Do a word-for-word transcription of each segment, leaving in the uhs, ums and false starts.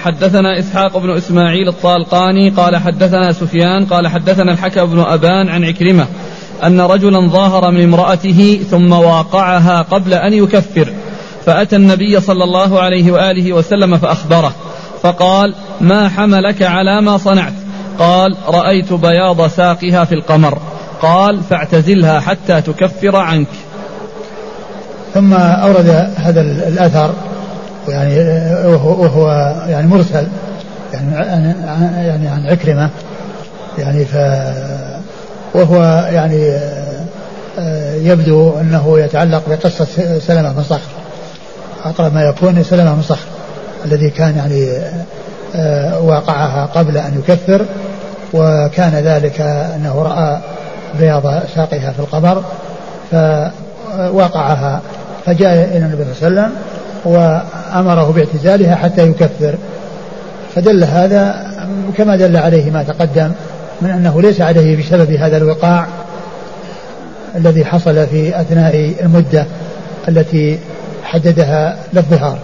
حدثنا إسحاق بن إسماعيل الطالقاني قال حدثنا سفيان قال حدثنا الحكم بن أبان عن عكرمة أن رجلا ظاهر من امرأته ثم واقعها قبل أن يكفر، فأتى النبي صلى الله عليه وآله وسلم فأخبره، فقال: ما حملك على ما صنعت؟ قال: رأيت بياض ساقها في القمر. قال: فاعتزلها حتى تكفر عنك. ثم أورد هذا الأثر يعني وهو يعني مرسل يعني عن يعني عن عكرمة يعني ف وهو يعني يبدو أنه يتعلق بقصة سلمة بن صخر، أقرب ما يكون سلمة بن صخر الذي كان يعني واقعها قبل أن يكفر، وكان ذلك أنه رأى بياض ساقها في القمر فوقعها، فجاء إلى النبي صلى الله عليه وسلم وأمره باعتزالها حتى يكفر. فدل هذا كما دل عليه ما تقدم من أنه ليس عليه بسبب هذا الوقاع الذي حصل في أثناء المدة التي حددها للظهار.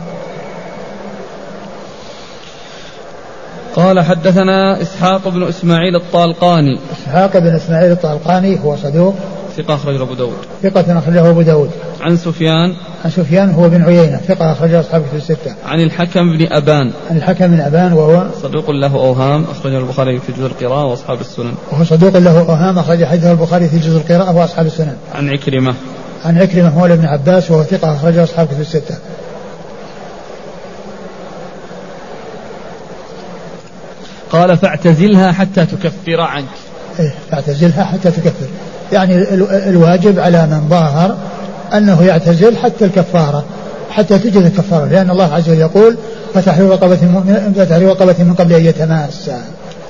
قال حدثنا إسحاق بن إسماعيل الطالقاني. إسحاق بن إسماعيل الطالقاني هو صدوق ثقة أخرجه أبو داود. ثقة أخرجه أبو داود. عن سفيان. عن سفيان هو بن عيينة ثقة أخرجه أصحاب الكتب الستة. عن الحكم بن أبان. عن الحكم بن أبان وهو صدوق له أوهام أخرجه البخاري في جزء القراءة وأصحاب السنن. وهو صدوق له أوهام أخرج حديثه البخاري في جزء القراءة وأصحاب السنن. عن عكرمة. عن عكرمة مولى ابن عباس وهو ثقة أخرجه أصحاب الكتب الستة. قال: فاعتزلها حتى تكفر عنك. إيه فاعتزلها حتى تكفر، يعني الواجب على من ظاهر أنه يعتزل حتى الكفارة، حتى تجد الكفارة، لأن الله عز وجل يقول: فتحرير رقبة من فتحرير رقبة من قبل أن يتماسا.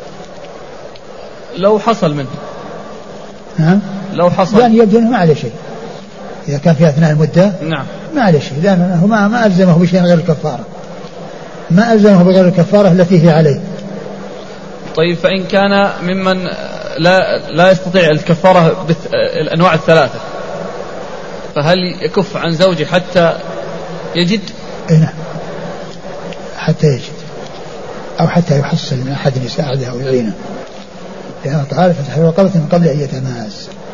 لو حصل منه نعم لو حصل يعني يبدو أنه ما عليه شيء إذا كان في أثناء المدة. نعم ما عليه شيء، لأنه ما, ما ألزمه بشيء غير الكفارة، ما ألزمه بغير الكفارة التي هي عليه. طيب فإن كان ممن لا لا يستطيع الكفارة بالأنواع الثلاثة، فهل يكف عن زوجه حتى يجد؟ نعم حتى يجد، أو حتى يحصل من أحد يساعده أو يعينه، لأنه تعالى فتحرير رقبة من قبل أن يتماس.